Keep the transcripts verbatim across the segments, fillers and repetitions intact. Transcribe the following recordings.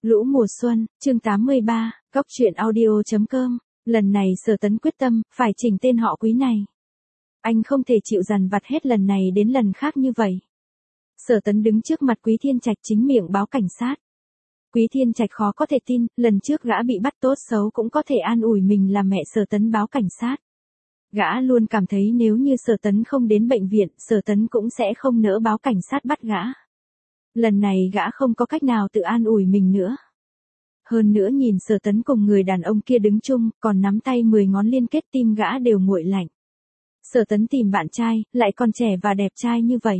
Lũ mùa xuân, chương tám mươi ba, Góc truyện audio.com. Lần này Sở Tấn quyết tâm, phải chỉnh tên họ Quý này. Anh không thể chịu dằn vặt hết lần này đến lần khác như vậy. Sở Tấn đứng trước mặt Quý Thiên Trạch chính miệng báo cảnh sát. Quý Thiên Trạch khó có thể tin, lần trước gã bị bắt tốt xấu cũng có thể an ủi mình là mẹ Sở Tấn báo cảnh sát. Gã luôn cảm thấy nếu như Sở Tấn không đến bệnh viện, Sở Tấn cũng sẽ không nỡ báo cảnh sát bắt gã. Lần này gã không có cách nào tự an ủi mình nữa. Hơn nữa nhìn Sở Tấn cùng người đàn ông kia đứng chung, còn nắm tay mười ngón liên kết, tim gã đều nguội lạnh. Sở Tấn tìm bạn trai, lại còn trẻ và đẹp trai như vậy.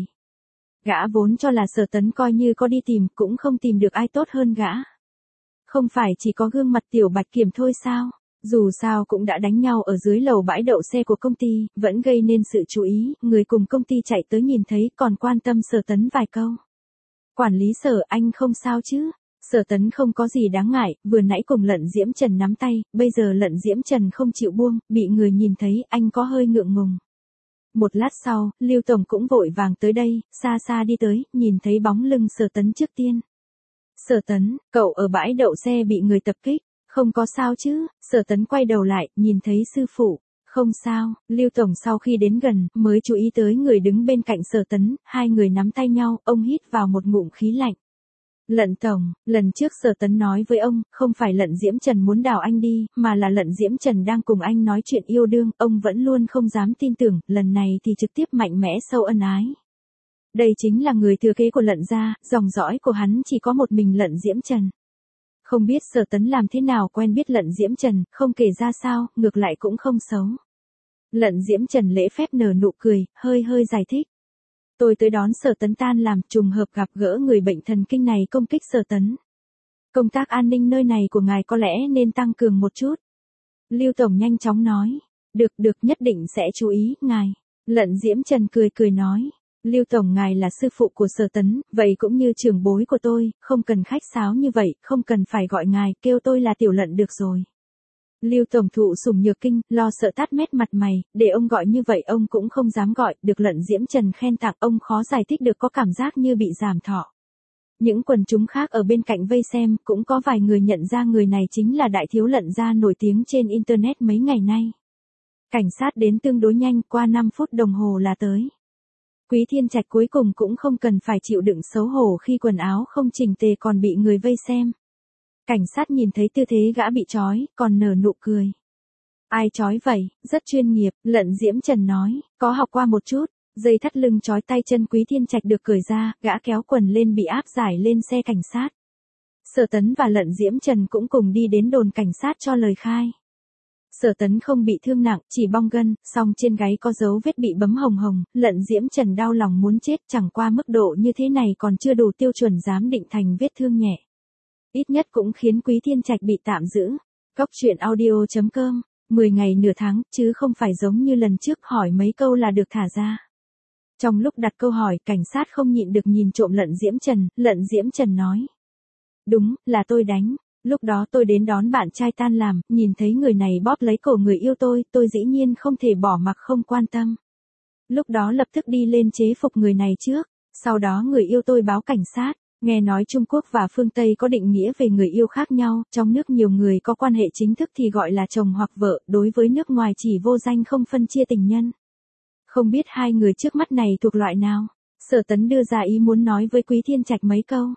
Gã vốn cho là Sở Tấn coi như có đi tìm, cũng không tìm được ai tốt hơn gã. Không phải chỉ có gương mặt Tiểu Bạch Kiểm thôi sao? Dù sao cũng đã đánh nhau ở dưới lầu bãi đậu xe của công ty, vẫn gây nên sự chú ý, người cùng công ty chạy tới nhìn thấy còn quan tâm Sở Tấn vài câu. Quản lý Sở, anh không sao chứ? Sở Tấn không có gì đáng ngại, vừa nãy cùng Lận Diễm Trần nắm tay, bây giờ Lận Diễm Trần không chịu buông, bị người nhìn thấy, anh có hơi ngượng ngùng. Một lát sau, Lưu Tổng cũng vội vàng tới đây, xa xa đi tới, nhìn thấy bóng lưng Sở Tấn trước tiên. Sở Tấn, cậu ở bãi đậu xe bị người tập kích, không có sao chứ? Sở Tấn quay đầu lại, nhìn thấy sư phụ. Không sao, Lưu Tổng sau khi đến gần, mới chú ý tới người đứng bên cạnh Sở Tấn, hai người nắm tay nhau, ông hít vào một ngụm khí lạnh. Lận Tổng, lần trước Sở Tấn nói với ông, không phải Lận Diễm Trần muốn đào anh đi, mà là Lận Diễm Trần đang cùng anh nói chuyện yêu đương, ông vẫn luôn không dám tin tưởng, lần này thì trực tiếp mạnh mẽ sâu ân ái. Đây chính là người thừa kế của Lận gia, dòng dõi của hắn chỉ có một mình Lận Diễm Trần. Không biết Sở Tấn làm thế nào quen biết Lận Diễm Trần, không kể ra sao, ngược lại cũng không xấu. Lận Diễm Trần lễ phép nở nụ cười, hơi hơi giải thích. Tôi tới đón Sở Tấn tan làm, trùng hợp gặp gỡ người bệnh thần kinh này công kích Sở Tấn. Công tác an ninh nơi này của ngài có lẽ nên tăng cường một chút. Lưu Tổng nhanh chóng nói. Được được, nhất định sẽ chú ý, ngài. Lận Diễm Trần cười cười nói. Lưu Tổng, ngài là sư phụ của Sở Tấn, vậy cũng như trưởng bối của tôi, không cần khách sáo như vậy, không cần phải gọi ngài, kêu tôi là Tiểu Lận được rồi. Lưu Tổng thụ sủng nhược kinh, lo sợ tát mét mặt mày, để ông gọi như vậy ông cũng không dám gọi, được Lận Diễm Trần khen tặng, ông khó giải thích được, có cảm giác như bị giảm thọ. Những quần chúng khác ở bên cạnh vây xem, cũng có vài người nhận ra người này chính là đại thiếu Lận gia nổi tiếng trên Internet mấy ngày nay. Cảnh sát đến tương đối nhanh, qua năm phút đồng hồ là tới. Quý Thiên Trạch cuối cùng cũng không cần phải chịu đựng xấu hổ khi quần áo không chỉnh tề còn bị người vây xem. Cảnh sát nhìn thấy tư thế gã bị trói, còn nở nụ cười. Ai trói vậy, rất chuyên nghiệp, Lận Diễm Trần nói, có học qua một chút. Dây thắt lưng trói tay chân Quý Thiên Trạch được cởi ra, gã kéo quần lên bị áp giải lên xe cảnh sát. Sở Tấn và Lận Diễm Trần cũng cùng đi đến đồn cảnh sát cho lời khai. Sở Tấn không bị thương nặng, chỉ bong gân, song trên gáy có dấu vết bị bấm hồng hồng, Lận Diễm Trần đau lòng muốn chết, chẳng qua mức độ như thế này còn chưa đủ tiêu chuẩn giám định thành vết thương nhẹ. Ít nhất cũng khiến Quý Thiên Trạch bị tạm giữ. Góc truyện audio.com, mười ngày nửa tháng, chứ không phải giống như lần trước hỏi mấy câu là được thả ra. Trong lúc đặt câu hỏi, cảnh sát không nhịn được nhìn trộm Lận Diễm Trần, Lận Diễm Trần nói. Đúng, là tôi đánh. Lúc đó tôi đến đón bạn trai tan làm, nhìn thấy người này bóp lấy cổ người yêu tôi, tôi dĩ nhiên không thể bỏ mặc không quan tâm. Lúc đó lập tức đi lên chế phục người này trước, sau đó người yêu tôi báo cảnh sát. Nghe nói Trung Quốc và phương Tây có định nghĩa về người yêu khác nhau, trong nước nhiều người có quan hệ chính thức thì gọi là chồng hoặc vợ, đối với nước ngoài chỉ vô danh không phân chia tình nhân. Không biết hai người trước mắt này thuộc loại nào? Sở Tấn đưa ra ý muốn nói với Quý Thiên Trạch mấy câu.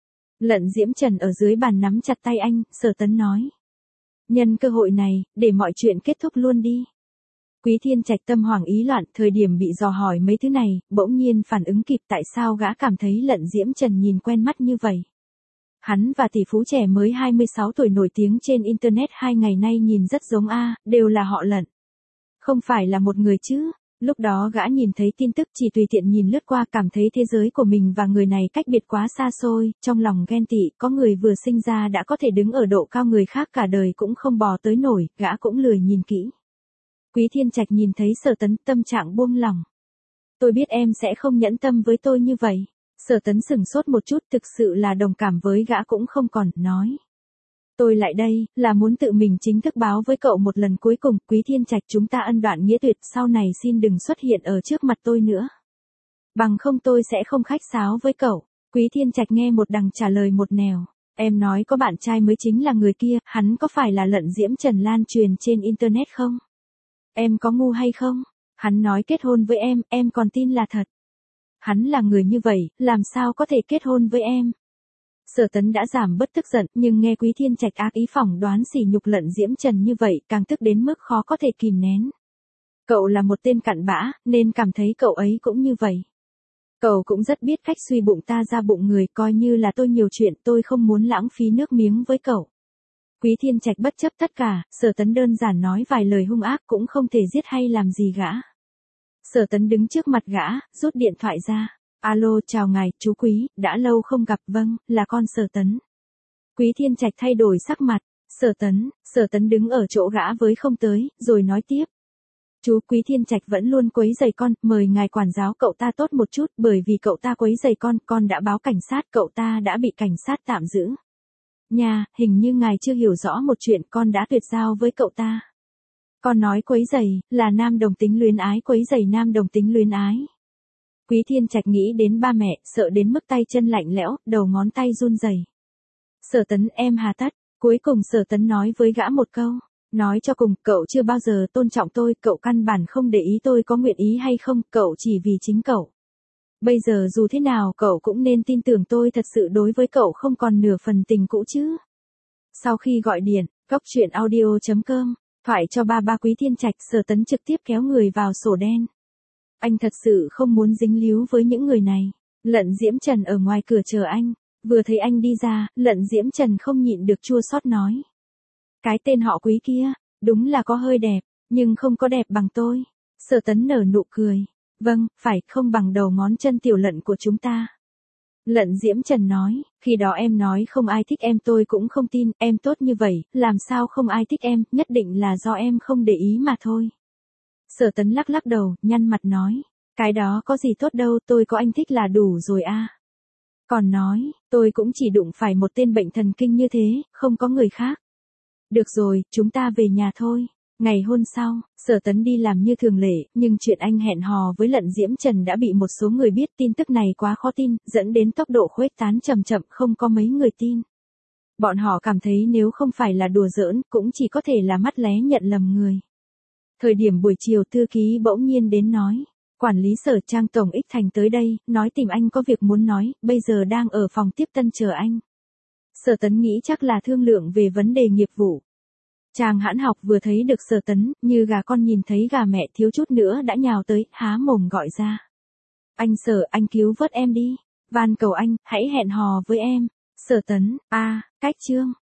Lận Diễm Trần ở dưới bàn nắm chặt tay anh, Sở Tấn nói. Nhân cơ hội này, để mọi chuyện kết thúc luôn đi. Quý Thiên Trạch tâm hoảng ý loạn, thời điểm bị dò hỏi mấy thứ này, bỗng nhiên phản ứng kịp tại sao gã cảm thấy Lận Diễm Trần nhìn quen mắt như vậy. Hắn và tỷ phú trẻ mới hai mươi sáu tuổi nổi tiếng trên Internet hai ngày nay nhìn rất giống a, đều là họ Lận. Không phải là một người chứ. Lúc đó gã nhìn thấy tin tức chỉ tùy tiện nhìn lướt qua cảm thấy thế giới của mình và người này cách biệt quá xa xôi, trong lòng ghen tị, có người vừa sinh ra đã có thể đứng ở độ cao người khác cả đời cũng không bò tới nổi, gã cũng lười nhìn kỹ. Quý Thiên Trạch nhìn thấy Sở Tấn, tâm trạng buông lỏng. Tôi biết em sẽ không nhẫn tâm với tôi như vậy. Sở Tấn sửng sốt một chút, thực sự là đồng cảm với gã cũng không còn, nói. Tôi lại đây, là muốn tự mình chính thức báo với cậu một lần cuối cùng, Quý Thiên Trạch, chúng ta ân đoạn nghĩa tuyệt, sau này xin đừng xuất hiện ở trước mặt tôi nữa. Bằng không tôi sẽ không khách sáo với cậu. Quý Thiên Trạch nghe một đằng trả lời một nẻo. Em nói có bạn trai mới chính là người kia, hắn có phải là Lận Diễm Trần lan truyền trên Internet không? Em có ngu hay không? Hắn nói kết hôn với em, em còn tin là thật. Hắn là người như vậy, làm sao có thể kết hôn với em? Sở Tấn đã giảm bớt tức giận, nhưng nghe Quý Thiên Trạch ác ý phỏng đoán sỉ nhục Lận Diễm Trần như vậy, càng tức đến mức khó có thể kìm nén. Cậu là một tên cặn bã, nên cảm thấy cậu ấy cũng như vậy. Cậu cũng rất biết cách suy bụng ta ra bụng người, coi như là tôi nhiều chuyện, tôi không muốn lãng phí nước miếng với cậu. Quý Thiên Trạch bất chấp tất cả, Sở Tấn đơn giản nói vài lời hung ác cũng không thể giết hay làm gì gã. Sở Tấn đứng trước mặt gã, rút điện thoại ra. Alo, chào ngài, chú Quý, đã lâu không gặp, vâng, là con Sở Tấn. Quý Thiên Trạch thay đổi sắc mặt. Sở Tấn, Sở Tấn đứng ở chỗ gã với không tới, rồi nói tiếp. Chú Quý Thiên Trạch vẫn luôn quấy rầy con, mời ngài quản giáo cậu ta tốt một chút, bởi vì cậu ta quấy rầy con, con đã báo cảnh sát, cậu ta đã bị cảnh sát tạm giữ. Nha, hình như ngài chưa hiểu rõ một chuyện, con đã tuyệt giao với cậu ta. Con nói quấy rầy, là nam đồng tính luyến ái, quấy rầy nam đồng tính luyến ái. Quý Thiên Trạch nghĩ đến ba mẹ, sợ đến mức tay chân lạnh lẽo, đầu ngón tay run rẩy. Sở Tấn, em hà tất. Cuối cùng Sở Tấn nói với gã một câu. Nói cho cùng, cậu chưa bao giờ tôn trọng tôi, cậu căn bản không để ý tôi có nguyện ý hay không, cậu chỉ vì chính cậu. Bây giờ dù thế nào cậu cũng nên tin tưởng tôi thật sự đối với cậu không còn nửa phần tình cũ chứ. Sau khi gọi điện, cóc truyện audio chấm com, thoại cho ba ba Quý Thiên Trạch, Sở Tấn trực tiếp kéo người vào sổ đen. Anh thật sự không muốn dính líu với những người này. Lận Diễm Trần ở ngoài cửa chờ anh. Vừa thấy anh đi ra, Lận Diễm Trần không nhịn được chua xót nói. Cái tên họ Quý kia, đúng là có hơi đẹp, nhưng không có đẹp bằng tôi. Sở Tấn nở nụ cười. Vâng, phải, không bằng đầu ngón chân tiểu Lận của chúng ta. Lận Diễm Trần nói, khi đó em nói không ai thích em tôi cũng không tin, em tốt như vậy, làm sao không ai thích em, nhất định là do em không để ý mà thôi. Sở Tấn lắc lắc đầu, nhăn mặt nói, cái đó có gì tốt đâu, tôi có anh thích là đủ rồi a. Còn nói, tôi cũng chỉ đụng phải một tên bệnh thần kinh như thế, không có người khác. Được rồi, chúng ta về nhà thôi. Ngày hôm sau, Sở Tấn đi làm như thường lệ, nhưng chuyện anh hẹn hò với Lận Diễm Trần đã bị một số người biết, tin tức này quá khó tin, dẫn đến tốc độ khuếch tán chậm chậm, không có mấy người tin. Bọn họ cảm thấy nếu không phải là đùa giỡn, cũng chỉ có thể là mắt lé nhận lầm người. Thời điểm buổi chiều thư ký bỗng nhiên đến nói, quản lý Sở Trang Tổng Ích Thành tới đây, nói tìm anh có việc muốn nói, bây giờ đang ở phòng tiếp tân chờ anh. Sở Tấn nghĩ chắc là thương lượng về vấn đề nghiệp vụ. Chàng Hãn Học vừa thấy được Sở Tấn, như gà con nhìn thấy gà mẹ, thiếu chút nữa đã nhào tới, há mồm gọi ra. Anh Sở, anh cứu vớt em đi. Van cầu anh, hãy hẹn hò với em. Sở Tấn, a, cách chương.